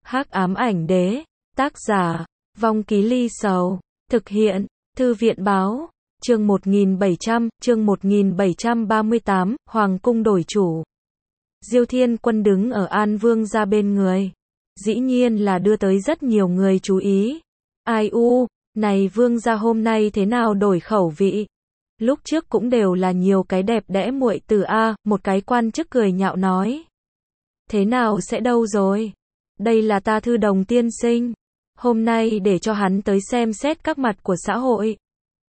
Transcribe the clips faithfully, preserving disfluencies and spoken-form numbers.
Hắc ám ảnh đế, tác giả, Vong Ký Ly Sầu, thực hiện, Thư viện báo, chương một nghìn bảy trăm, chương một nghìn bảy trăm ba mươi tám, Hoàng cung đổi chủ. Diêu Thiên Quân đứng ở An Vương gia bên người. Dĩ nhiên là đưa tới rất nhiều người chú ý. Ai u, này Vương gia hôm nay thế nào đổi khẩu vị? Lúc trước cũng đều là nhiều cái đẹp đẽ muội tử a, một cái quan chức cười nhạo nói. Thế nào sẽ đâu rồi? Đây là ta Thư Đồng tiên sinh. Hôm nay để cho hắn tới xem xét các mặt của xã hội.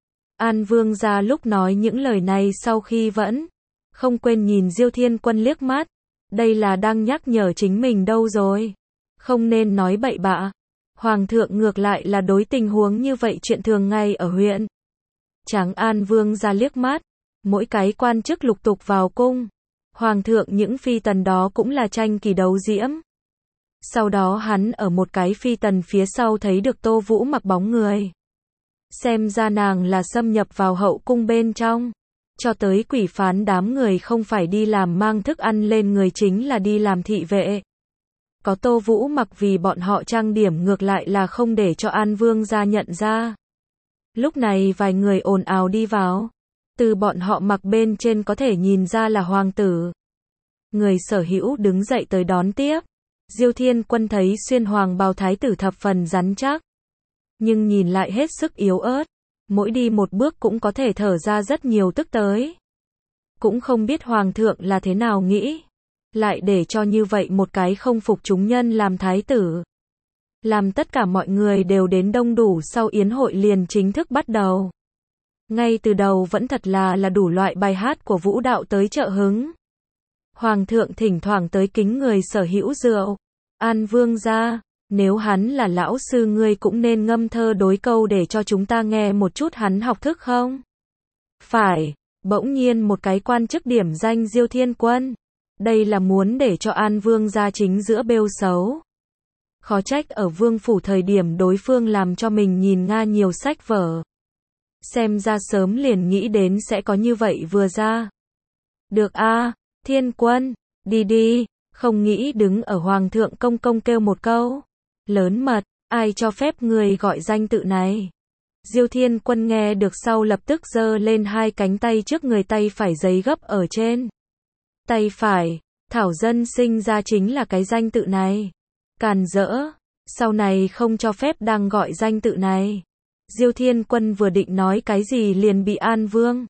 An Vương gia lúc nói những lời này sau khi vẫn không quên nhìn Diêu Thiên Quân liếc mắt. Đây là đang nhắc nhở chính mình đâu rồi. Không nên nói bậy bạ. Hoàng thượng ngược lại là đối tình huống như vậy chuyện thường ngày ở huyện. Tráng An Vương gia liếc mắt. Mỗi cái quan chức lục tục vào cung. Hoàng thượng những phi tần đó cũng là tranh kỳ đấu diễm. Sau đó hắn ở một cái phi tần phía sau thấy được Tô Vũ mặc bóng người. Xem ra nàng là xâm nhập vào hậu cung bên trong. Cho tới quỷ phán đám người không phải đi làm mang thức ăn lên người chính là đi làm thị vệ. Có Tô Vũ mặc vì bọn họ trang điểm ngược lại là không để cho An Vương gia nhận ra. Lúc này vài người ồn ào đi vào. Từ bọn họ mặc bên trên có thể nhìn ra là hoàng tử. Người sở hữu đứng dậy tới đón tiếp. Diêu Thiên Quân thấy xuyên hoàng bào thái tử thập phần rắn chắc. Nhưng nhìn lại hết sức yếu ớt. Mỗi đi một bước cũng có thể thở ra rất nhiều tức tới. Cũng không biết hoàng thượng là thế nào nghĩ. Lại để cho như vậy một cái không phục chúng nhân làm thái tử. Làm tất cả mọi người đều đến đông đủ sau yến hội liền chính thức bắt đầu. Ngay từ đầu vẫn thật là là đủ loại bài hát của vũ đạo tới trợ hứng. Hoàng thượng thỉnh thoảng tới kính người sở hữu rượu. An Vương gia, nếu hắn là lão sư ngươi cũng nên ngâm thơ đối câu để cho chúng ta nghe một chút hắn học thức không? Phải, bỗng nhiên một cái quan chức điểm danh Diêu Thiên Quân. Đây là muốn để cho An Vương gia chính giữa bêu xấu. Khó trách ở vương phủ thời điểm đối phương làm cho mình nhìn nga nhiều sách vở. Xem ra sớm liền nghĩ đến sẽ có như vậy vừa ra. Được a, Thiên Quân, đi đi, không nghĩ đứng ở Hoàng thượng công công kêu một câu. Lớn mật, ai cho phép người gọi danh tự này? Diêu Thiên Quân nghe được sau lập tức giơ lên hai cánh tay trước người tay phải giấy gấp ở trên. Tay phải, Thảo Dân sinh ra chính là cái danh tự này. Càn rỡ, sau này không cho phép đang gọi danh tự này. Diêu Thiên Quân vừa định nói cái gì liền bị An Vương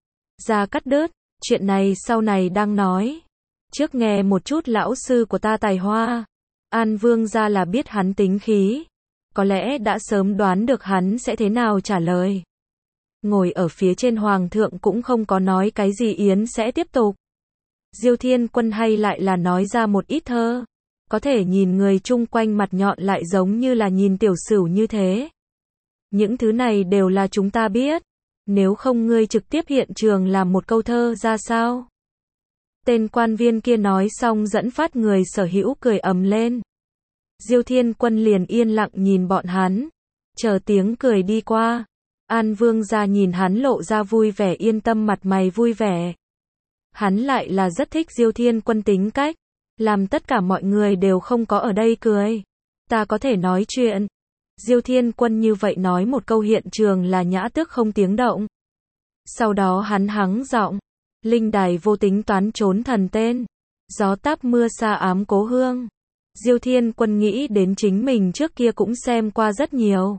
gia cắt đứt, chuyện này sau này đang nói. Trước nghe một chút lão sư của ta tài hoa. An Vương gia là biết hắn tính khí. Có lẽ đã sớm đoán được hắn sẽ thế nào trả lời. Ngồi ở phía trên hoàng thượng cũng không có nói cái gì yến sẽ tiếp tục. Diêu Thiên Quân hay lại là nói ra một ít thơ. Có thể nhìn người chung quanh mặt nhọn lại giống như là nhìn tiểu sửu như thế. Những thứ này đều là chúng ta biết. Nếu không ngươi trực tiếp hiện trường làm một câu thơ ra sao? Tên quan viên kia nói xong dẫn phát người sở hữu cười ầm lên. Diêu Thiên Quân liền yên lặng nhìn bọn hắn. Chờ tiếng cười đi qua. An Vương gia nhìn hắn lộ ra vui vẻ yên tâm mặt mày vui vẻ. Hắn lại là rất thích Diêu Thiên Quân tính cách. Làm tất cả mọi người đều không có ở đây cười. Ta có thể nói chuyện. Diêu Thiên Quân như vậy nói một câu hiện trường là nhã tước không tiếng động. Sau đó hắn hắng giọng. Linh đài vô tính toán trốn thần tên. Gió táp mưa xa ám cố hương. Diêu Thiên Quân nghĩ đến chính mình trước kia cũng xem qua rất nhiều.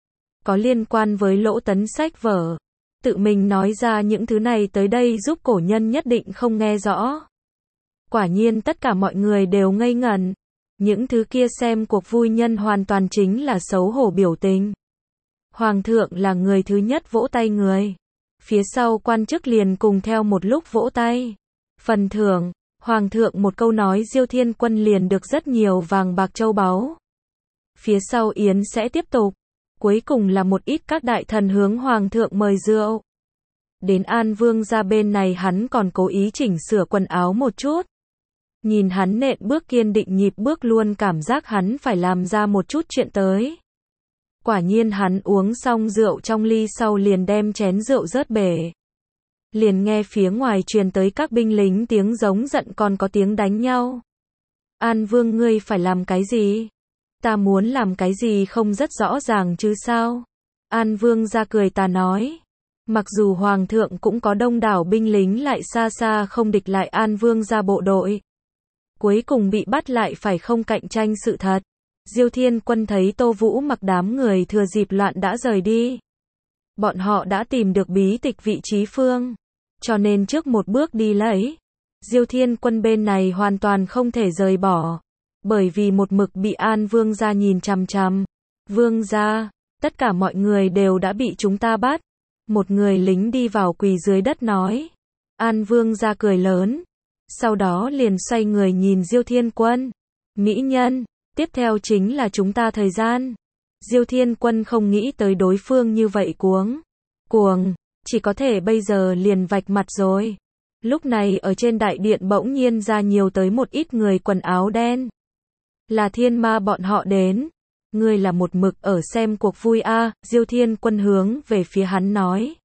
Có liên quan với lỗ tấn sách vở. Tự mình nói ra những thứ này tới đây giúp cổ nhân nhất định không nghe rõ. Quả nhiên tất cả mọi người đều ngây ngẩn. Những thứ kia xem cuộc vui nhân hoàn toàn chính là xấu hổ biểu tình. Hoàng thượng là người thứ nhất vỗ tay người. Phía sau quan chức liền cùng theo một lúc vỗ tay. Phần thưởng, Hoàng thượng một câu nói Diêu Thiên Quân liền được rất nhiều vàng bạc châu báu. Phía sau yến sẽ tiếp tục. Cuối cùng là một ít các đại thần hướng Hoàng thượng mời rượu. Đến An Vương gia bên này hắn còn cố ý chỉnh sửa quần áo một chút. Nhìn hắn nện bước kiên định nhịp bước luôn cảm giác hắn phải làm ra một chút chuyện tới. Quả nhiên hắn uống xong rượu trong ly sau liền đem chén rượu rớt bể. Liền nghe phía ngoài truyền tới các binh lính tiếng giống giận còn có tiếng đánh nhau. An Vương ngươi phải làm cái gì? Ta muốn làm cái gì không rất rõ ràng chứ sao? An Vương gia cười tà nói. Mặc dù Hoàng thượng cũng có đông đảo binh lính lại xa xa không địch lại An Vương gia bộ đội. Cuối cùng bị bắt lại phải không cạnh tranh sự thật. Diêu Thiên Quân thấy Tô Vũ mặc đám người thừa dịp loạn đã rời đi. Bọn họ đã tìm được bí tịch vị trí phương. Cho nên trước một bước đi lấy. Diêu Thiên Quân bên này hoàn toàn không thể rời bỏ. Bởi vì một mực bị An Vương gia nhìn chằm chằm. Vương gia, tất cả mọi người đều đã bị chúng ta bắt. Một người lính đi vào quỳ dưới đất nói. An Vương gia cười lớn. Sau đó liền xoay người nhìn Diêu Thiên Quân. Mỹ nhân, tiếp theo chính là chúng ta thời gian. Diêu Thiên Quân không nghĩ tới đối phương như vậy cuống. Cuồng, chỉ có thể bây giờ liền vạch mặt rồi. Lúc này ở trên đại điện bỗng nhiên ra nhiều tới một ít người quần áo đen. Là thiên ma bọn họ đến. Ngươi là một mực ở xem cuộc vui a, à, Diêu Thiên Quân hướng về phía hắn nói.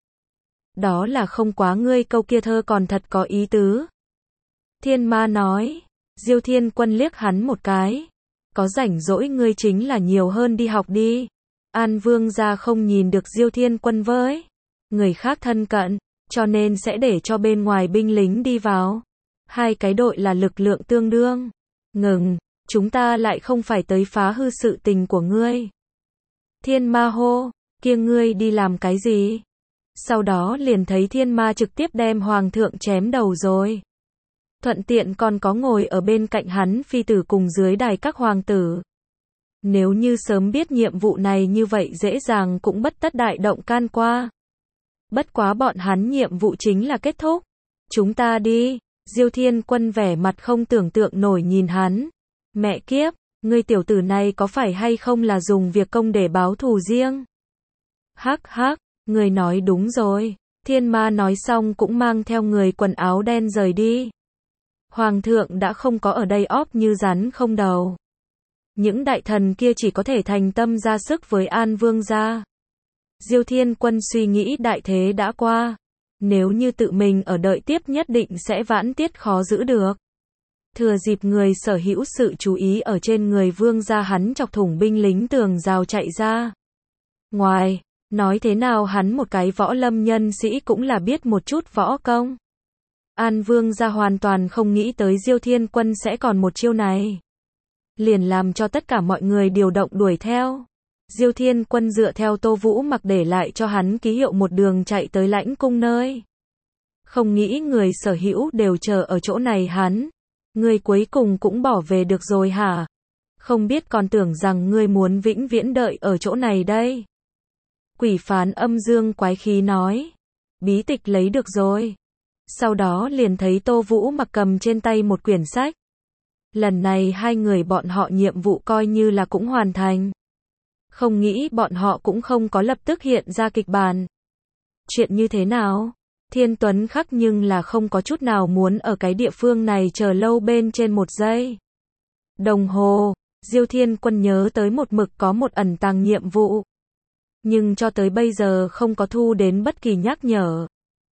Đó là không quá ngươi câu kia thơ còn thật có ý tứ. Thiên ma nói. Diêu Thiên Quân liếc hắn một cái. Có rảnh rỗi ngươi chính là nhiều hơn đi học đi. An Vương gia không nhìn được Diêu Thiên Quân với người khác thân cận, cho nên sẽ để cho bên ngoài binh lính đi vào. Hai cái đội là lực lượng tương đương. Ngừng, chúng ta lại không phải tới phá hư sự tình của ngươi. Thiên ma hô, kia ngươi đi làm cái gì? Sau đó liền thấy thiên ma trực tiếp đem hoàng thượng chém đầu rồi. Thuận tiện còn có ngồi ở bên cạnh hắn phi tử cùng dưới đài các hoàng tử. Nếu như sớm biết nhiệm vụ này như vậy dễ dàng cũng bất tất đại động can qua. Bất quá bọn hắn nhiệm vụ chính là kết thúc. Chúng ta đi. Diêu Thiên Quân vẻ mặt không tưởng tượng nổi nhìn hắn. Mẹ kiếp, ngươi tiểu tử này có phải hay không là dùng việc công để báo thù riêng? Hắc hắc, người nói đúng rồi. Thiên ma nói xong cũng mang theo người quần áo đen rời đi. Hoàng thượng đã không có ở đây óp như rắn không đầu. Những đại thần kia chỉ có thể thành tâm ra sức với An Vương gia. Diêu Thiên Quân suy nghĩ đại thế đã qua. Nếu như tự mình ở đợi tiếp nhất định sẽ vãn tiết khó giữ được. Thừa dịp người sở hữu sự chú ý ở trên người vương gia hắn chọc thủng binh lính tường rào chạy ra. Ngoài, nói thế nào hắn một cái võ lâm nhân sĩ cũng là biết một chút võ công. An Vương gia hoàn toàn không nghĩ tới Diêu Thiên Quân sẽ còn một chiêu này. Liền làm cho tất cả mọi người điều động đuổi theo. Diêu Thiên Quân dựa theo Tô Vũ mặc để lại cho hắn ký hiệu một đường chạy tới lãnh cung nơi. Không nghĩ người sở hữu đều chờ ở chỗ này hắn. Ngươi cuối cùng cũng bỏ về được rồi hả? Không biết còn tưởng rằng ngươi muốn vĩnh viễn đợi ở chỗ này đây. Quỷ phán âm dương quái khí nói. Bí tịch lấy được rồi. Sau đó liền thấy Tô Vũ mặc cầm trên tay một quyển sách. Lần này hai người bọn họ nhiệm vụ coi như là cũng hoàn thành. Không nghĩ bọn họ cũng không có lập tức hiện ra kịch bản. Chuyện như thế nào? Thiên Tuấn khắc nhưng là không có chút nào muốn ở cái địa phương này chờ lâu bên trên một giây. Đồng hồ, Diêu Thiên Quân nhớ tới một mực có một ẩn tàng nhiệm vụ. Nhưng cho tới bây giờ không có thu đến bất kỳ nhắc nhở.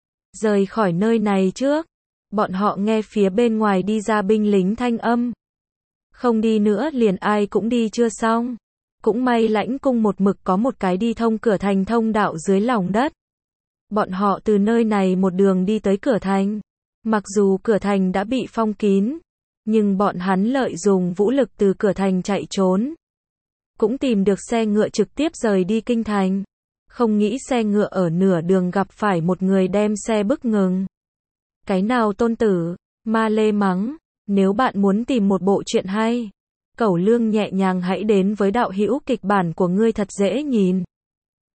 Rời khỏi nơi này trước, bọn họ nghe phía bên ngoài đi ra binh lính thanh âm. Không đi nữa liền ai cũng đi chưa xong. Cũng may lãnh cung một mực có một cái đi thông cửa thành thông đạo dưới lòng đất. Bọn họ từ nơi này một đường đi tới cửa thành. Mặc dù cửa thành đã bị phong kín, nhưng bọn hắn lợi dụng vũ lực từ cửa thành chạy trốn. Cũng tìm được xe ngựa trực tiếp rời đi kinh thành. Không nghĩ xe ngựa ở nửa đường gặp phải một người đem xe bức ngừng. Cái nào tôn tử, ma lê mắng, nếu bạn muốn tìm một bộ truyện hay, Cẩu Lương nhẹ nhàng hãy đến với đạo hữu kịch bản của ngươi thật dễ nhìn.